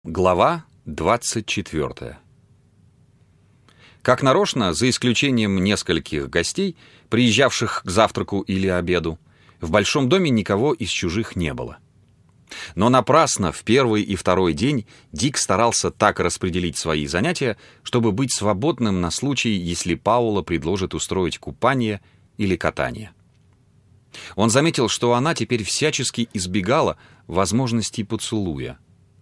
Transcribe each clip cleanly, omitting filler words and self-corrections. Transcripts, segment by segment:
Глава 24. Как нарочно, за исключением нескольких гостей, приезжавших к завтраку или обеду, в большом доме никого из чужих не было. Но напрасно в первый и второй день Дик старался так распределить свои занятия, чтобы быть свободным на случай, если Паула предложит устроить купание или катание. Он заметил, что она теперь всячески избегала возможности поцелуя.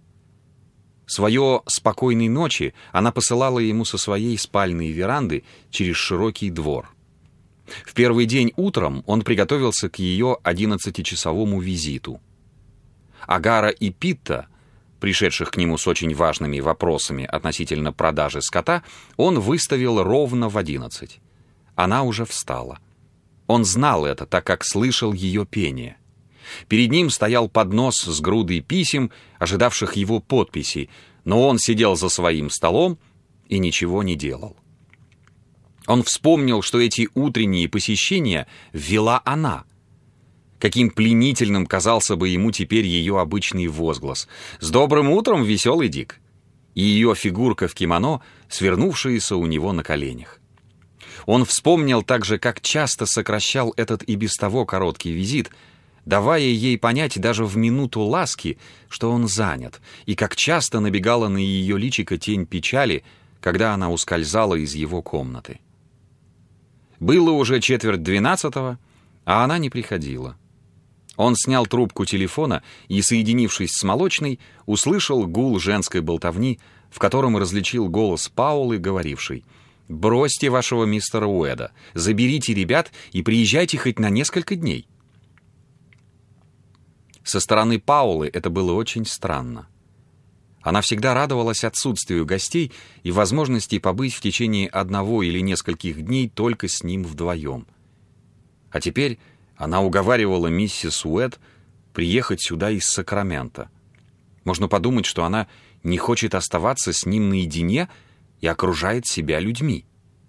Свое «спокойной ночи» она посылала ему со своей спальной веранды через широкий двор. В первый день утром он приготовился к ее 11-часовому визиту. Агара и Питта, пришедших к нему с очень важными вопросами относительно продажи скота, он выставил ровно в 11. Она уже встала. Он знал это, так как слышал ее пение. Перед ним стоял поднос с грудой писем, ожидавших его подписи, но он сидел за своим столом и ничего не делал. Он вспомнил, что эти утренние посещения вела она. Каким пленительным казался бы ему теперь ее обычный возглас: «С добрым утром, веселый Дик!» и ее фигурка в кимоно, свернувшаяся у него на коленях. Он вспомнил также, как часто сокращал этот и без того короткий визит, давая ей понять даже в минуту ласки, что он занят, и как часто набегала на ее личико тень печали, когда она ускользала из его комнаты. Было уже 11:45, а она не приходила. Он снял трубку телефона и, соединившись с молочной, услышал гул женской болтовни, в котором различил голос Паулы, говорившей: «Бросьте вашего мистера Уэда, заберите ребят и приезжайте хоть на несколько дней». Со стороны Паулы это было очень странно. Она всегда радовалась отсутствию гостей и возможности побыть в течение одного или нескольких дней только с ним вдвоем. А теперь она уговаривала миссис Уэд приехать сюда из Сакрамента. Можно подумать, что она не хочет оставаться с ним наедине и окружает себя людьми.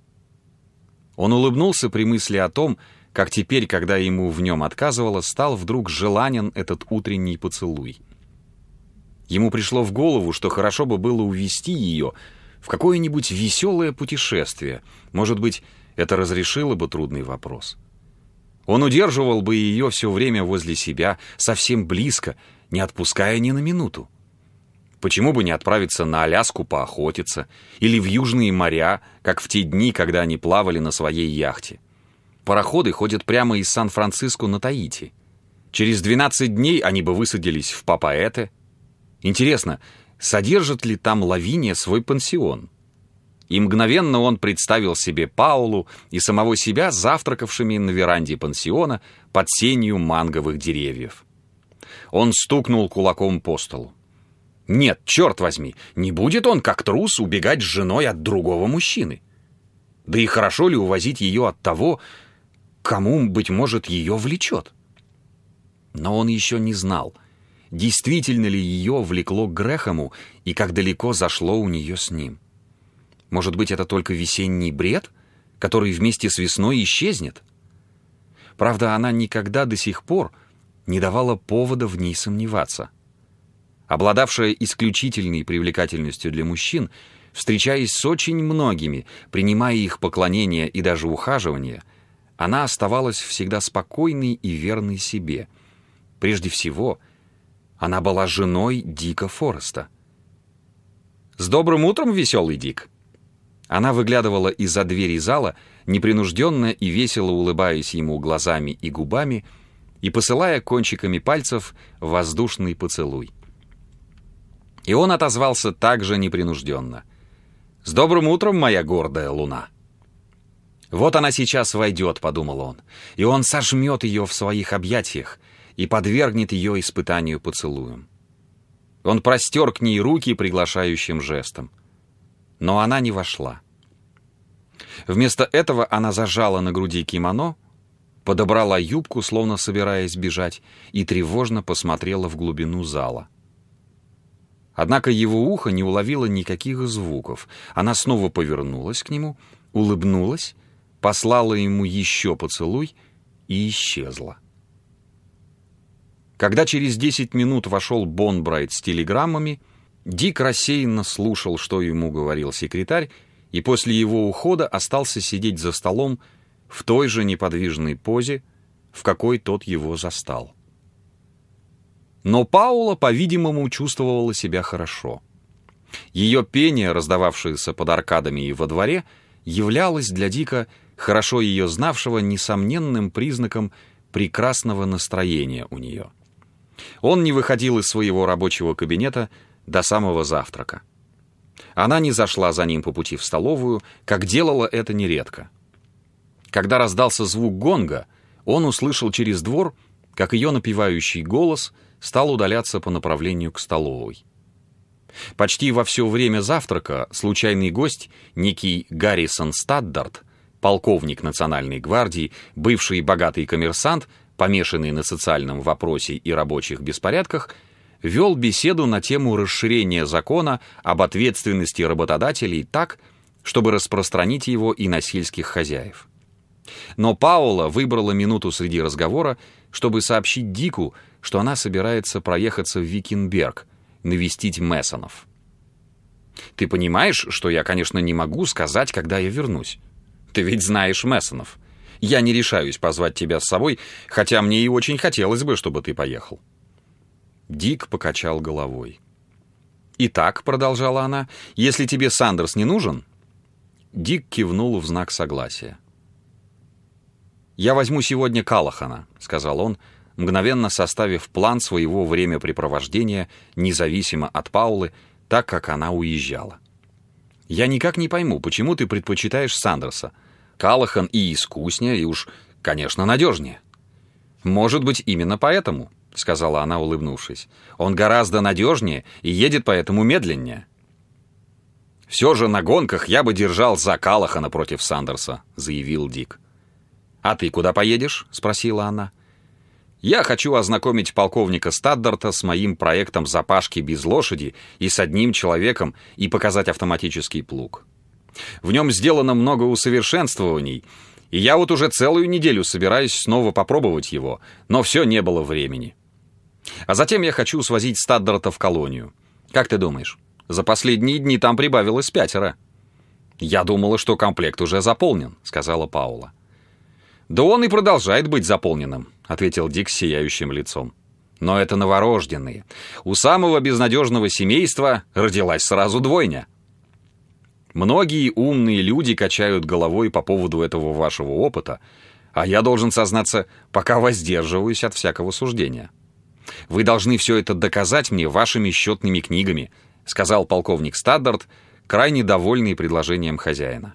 Он улыбнулся при мысли о том, как теперь, когда ему в нем отказывало, стал вдруг желанен этот утренний поцелуй. Ему пришло в голову, что хорошо бы было увезти ее в какое-нибудь веселое путешествие. Может быть, это разрешило бы трудный вопрос. Он удерживал бы ее все время возле себя, совсем близко, не отпуская ни на минуту. Почему бы не отправиться на Аляску поохотиться или в южные моря, как в те дни, когда они плавали на своей яхте? Пароходы ходят прямо из Сан-Франциско на Таити. Через 12 дней они бы высадились в Папаэте. Интересно, содержит ли там Лавиния свой пансион? И мгновенно он представил себе Паулу и самого себя завтракавшими на веранде пансиона под сенью манговых деревьев. Он стукнул кулаком по столу. Нет, черт возьми, не будет он, как трус, убегать с женой от другого мужчины. Да и хорошо ли увозить ее от того, кому, быть может, ее влечет? Но он еще не знал, действительно ли ее влекло к Грэхэму и как далеко зашло у нее с ним. Может быть, это только весенний бред, который вместе с весной исчезнет? Правда, она никогда до сих пор не давала повода в ней сомневаться. Обладавшая исключительной привлекательностью для мужчин, встречаясь с очень многими, принимая их поклонения и даже ухаживания, она оставалась всегда спокойной и верной себе. Прежде всего, она была женой Дика Фореста. «С добрым утром, веселый Дик!» Она выглядывала из-за двери зала, непринужденно и весело улыбаясь ему глазами и губами и посылая кончиками пальцев воздушный поцелуй. И он отозвался так же непринужденно: «С добрым утром, моя гордая луна!» «Вот она сейчас войдет», — подумал он, и он сожмет ее в своих объятиях и подвергнет ее испытанию поцелуем. Он простер к ней руки приглашающим жестом. Но она не вошла. Вместо этого она зажала на груди кимоно, подобрала юбку, словно собираясь бежать, и тревожно посмотрела в глубину зала. Однако его ухо не уловило никаких звуков. Она снова повернулась к нему, улыбнулась, послала ему еще поцелуй и исчезла. Когда через 10 минут вошел Бонбрайт с телеграммами, Дик рассеянно слушал, что ему говорил секретарь, и после его ухода остался сидеть за столом в той же неподвижной позе, в какой тот его застал. Но Паула, по-видимому, чувствовала себя хорошо. Ее пение, раздававшееся под аркадами и во дворе, являлось для Дика, хорошо ее знавшего, несомненным признаком прекрасного настроения у нее. Он не выходил из своего рабочего кабинета до самого завтрака. Она не зашла за ним по пути в столовую, как делала это нередко. Когда раздался звук гонга, он услышал через двор, как ее напевающий голос стал удаляться по направлению к столовой. Почти во все время завтрака случайный гость, некий Гаррисон Стаддарт, полковник Национальной гвардии, бывший богатый коммерсант, помешанный на социальном вопросе и рабочих беспорядках, вел беседу на тему расширения закона об ответственности работодателей так, чтобы распространить его и на сельских хозяев. Но Паула выбрала минуту среди разговора, чтобы сообщить Дику, что она собирается проехаться в Викенберг, навестить Мессонов. «Ты понимаешь, что я, конечно, не могу сказать, когда я вернусь? Ты ведь знаешь Мессонов. Я не решаюсь позвать тебя с собой, хотя мне и очень хотелось бы, чтобы ты поехал». Дик покачал головой. «Итак», — продолжала она, — «если тебе Сандерс не нужен...» Дик кивнул в знак согласия. «Я возьму сегодня Каллахана», — сказал он, мгновенно составив план своего времяпрепровождения независимо от Паулы, так как она уезжала. «Я никак не пойму, почему ты предпочитаешь Сандерса. Каллахан и искуснее, и уж, конечно, надежнее». «Может быть, именно поэтому», — сказала она, улыбнувшись. «Он гораздо надежнее и едет поэтому медленнее». «Все же на гонках я бы держал за Каллахана против Сандерса», — заявил Дик. «А ты куда поедешь?» — спросила она. «Я хочу ознакомить полковника Стаддарта с моим проектом запашки без лошади и с одним человеком и показать автоматический плуг. В нем сделано много усовершенствований, и я вот уже целую неделю собираюсь снова попробовать его, но все не было времени. А затем я хочу свозить Стаддарта в колонию. Как ты думаешь, за последние дни там прибавилось 5. «Я думала, что комплект уже заполнен», — сказала Паула. «Да он и продолжает быть заполненным», — ответил Дик с сияющим лицом. «Но это новорожденные. У самого безнадежного семейства родилась сразу двойня». Многие умные люди качают головой по поводу этого вашего опыта, а я должен сознаться, пока воздерживаюсь от всякого суждения. Вы должны все это доказать мне вашими счетными книгами», — сказал полковник Стаддарт, крайне довольный предложением хозяина.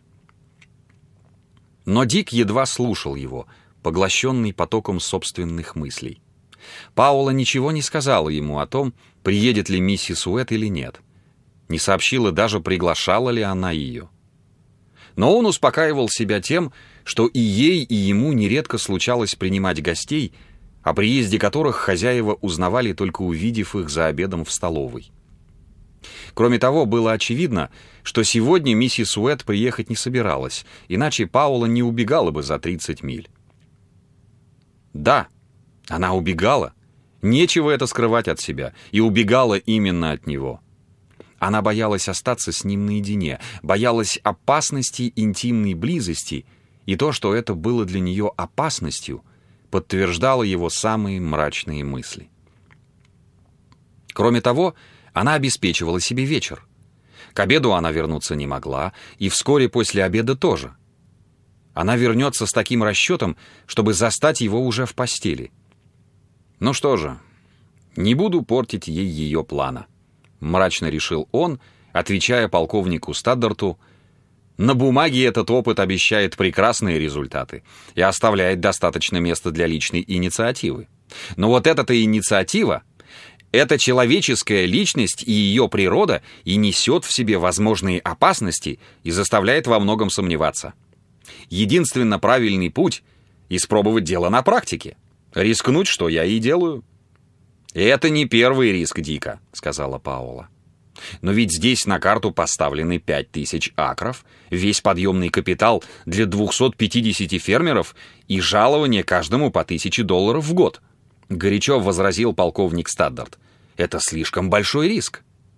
Но Дик едва слушал его, поглощенный потоком собственных мыслей. Паула ничего не сказала ему о том, приедет ли миссис Уэт или нет. Не сообщила даже, приглашала ли она ее. Но он успокаивал себя тем, что и ей, и ему нередко случалось принимать гостей, о приезде которых хозяева узнавали, только увидев их за обедом в столовой. Кроме того, было очевидно, что сегодня миссис Уэт приехать не собиралась, иначе Паула не убегала бы за 30 миль. Да, она убегала. Нечего это скрывать от себя, и убегала именно от него. Она боялась остаться с ним наедине, боялась опасности интимной близости, и то, что это было для нее опасностью, подтверждало его самые мрачные мысли. Кроме того, она обеспечивала себе вечер. К обеду она вернуться не могла, и вскоре после обеда тоже. Она вернется с таким расчетом, чтобы застать его уже в постели. Ну что же, не буду портить ей ее плана, мрачно решил он, отвечая полковнику Стаддарту: на бумаге этот опыт обещает прекрасные результаты и оставляет достаточно места для личной инициативы. Но вот эта-то инициатива, эта человеческая личность и ее природа и несет в себе возможные опасности и заставляет во многом сомневаться. Единственно правильный путь — испробовать дело на практике. Рискнуть, что я и делаю. «Это не первый риск, Дика», — сказала Паула. «Но ведь здесь на карту поставлены 5000 акров, весь подъемный капитал для 250 фермеров и жалование каждому по $1000 в год», — горячо возразил полковник Стаддарт. «Это слишком большой риск».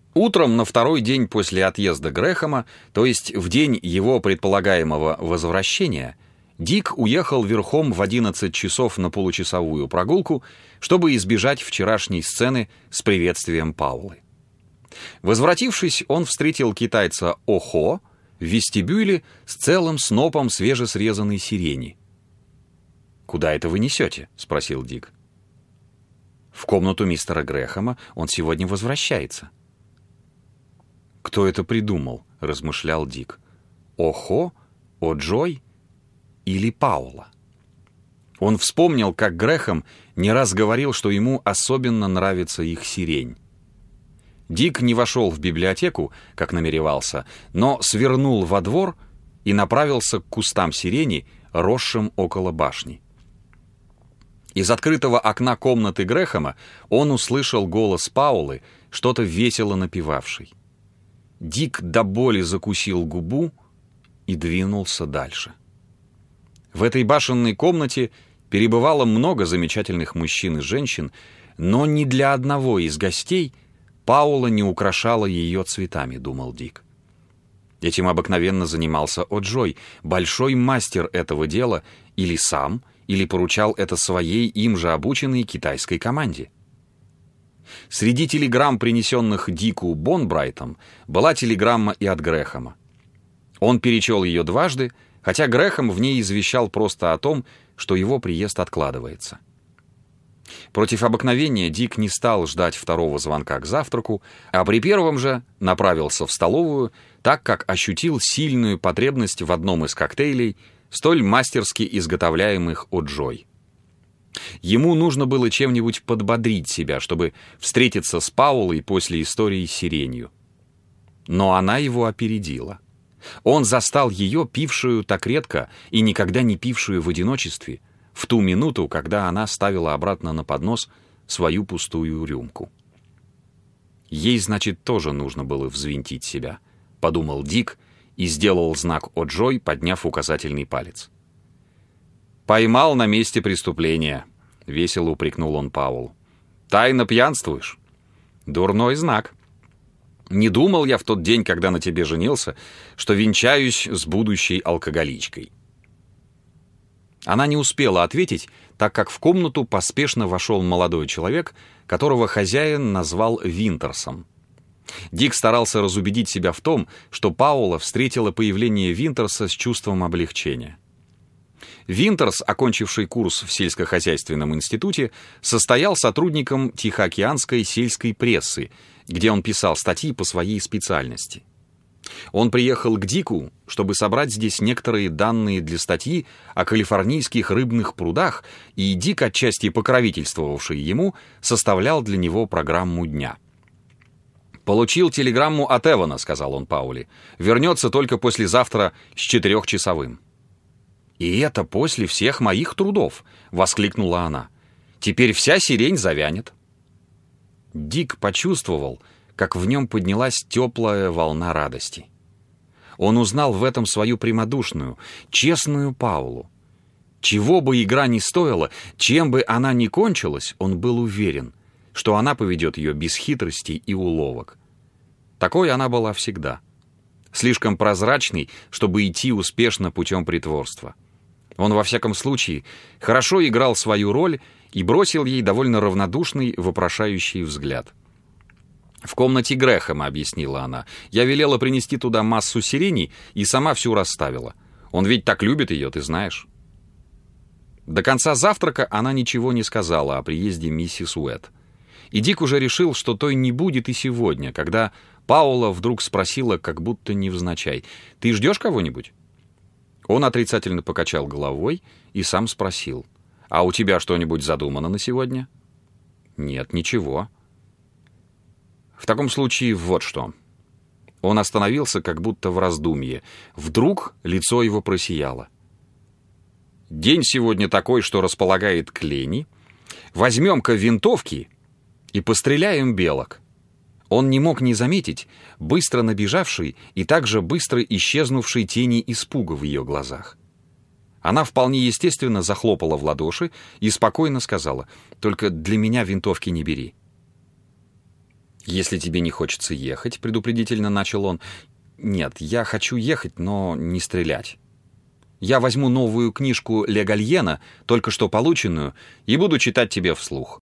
Утром на второй день после отъезда Грэхэма, то есть в день его предполагаемого возвращения, Дик уехал верхом в 11 часов на получасовую прогулку, чтобы избежать вчерашней сцены с приветствием Паулы. Возвратившись, он встретил китайца Охо в вестибюле с целым снопом свежесрезанной сирени. «Куда это вы несете?» — спросил Дик. «В комнату мистера Грэхэма, он сегодня возвращается». «Кто это придумал?» — размышлял Дик. «Охо? О'Джой? Или Паула?» Он вспомнил, как Грэхэм не раз говорил, что ему особенно нравится их сирень. Дик не вошел в библиотеку, как намеревался, но свернул во двор и направился к кустам сирени, росшим около башни. Из открытого окна комнаты Грэхэма он услышал голос Паулы, что-то весело напевавшей. Дик до боли закусил губу и двинулся дальше. В этой башенной комнате перебывало много замечательных мужчин и женщин, но ни для одного из гостей Паула не украшала ее цветами, думал Дик. Этим обыкновенно занимался О'Джой, большой мастер этого дела, или сам, или поручал это своей им же обученной китайской команде. Среди телеграмм, принесенных Дику Бонбрайтом, была телеграмма и от Грэхэма. Он перечел ее дважды, хотя Грэхэм в ней извещал просто о том, что его приезд откладывается. Против обыкновения Дик не стал ждать второго звонка к завтраку, а при первом же направился в столовую, так как ощутил сильную потребность в одном из коктейлей, столь мастерски изготовляемых О'Джой. Ему нужно было чем-нибудь подбодрить себя, чтобы встретиться с Паулой после истории с сиренью. Но она его опередила. Он застал ее, пившую так редко и никогда не пившую в одиночестве, в ту минуту, когда она ставила обратно на поднос свою пустую рюмку. Ей, значит, тоже нужно было взвинтить себя, подумал Дик и сделал знак О'Джой, подняв указательный палец. «Поймал на месте преступления», — весело упрекнул он Паулу. «Тайно пьянствуешь? Дурной знак. Не думал я в тот день, когда на тебе женился, что венчаюсь с будущей алкоголичкой». Она не успела ответить, так как в комнату поспешно вошел молодой человек, которого хозяин назвал Винтерсом. Дик старался разубедить себя в том, что Паула встретила появление Винтерса с чувством облегчения. Винтерс, окончивший курс в сельскохозяйственном институте, состоял сотрудником Тихоокеанской сельской прессы, где он писал статьи по своей специальности. Он приехал к Дику, чтобы собрать здесь некоторые данные для статьи о калифорнийских рыбных прудах, и Дик, отчасти покровительствовавший ему, составлял для него программу дня. «Получил телеграмму от Эвана», — сказал он Пауле. «Вернется только послезавтра с 4-часовым». «И это после всех моих трудов», — воскликнула она. «Теперь вся сирень завянет». Дик почувствовал, как в нем поднялась теплая волна радости. Он узнал в этом свою прямодушную, честную Паулу. Чего бы игра ни стоила, чем бы она ни кончилась, он был уверен, что она поведет ее без хитростей и уловок. Такой она была всегда. Слишком прозрачной, чтобы идти успешно путем притворства. Он, во всяком случае, хорошо играл свою роль и бросил ей довольно равнодушный, вопрошающий взгляд. «В комнате Грэхэма», — объяснила она, — «я велела принести туда массу сирени и сама всю расставила. Он ведь так любит ее, ты знаешь». До конца завтрака она ничего не сказала о приезде миссис Уэт. И Дик уже решил, что той не будет и сегодня, когда Паула вдруг спросила, как будто невзначай: «Ты ждешь кого-нибудь?» Он отрицательно покачал головой и сам спросил: «А у тебя что-нибудь задумано на сегодня?» «Нет, ничего». «В таком случае вот что». Он остановился, как будто в раздумье. Вдруг лицо его просияло. «День сегодня такой, что располагает к лени. Возьмем-ка винтовки и постреляем белок». Он не мог не заметить быстро набежавшей и также быстро исчезнувшей тени испуга в ее глазах. Она вполне естественно захлопала в ладоши и спокойно сказала: «Только для меня винтовки не бери». «Если тебе не хочется ехать», — предупредительно начал он. «Нет, я хочу ехать, но не стрелять. Я возьму новую книжку Ле Гальена, только что полученную, и буду читать тебе вслух.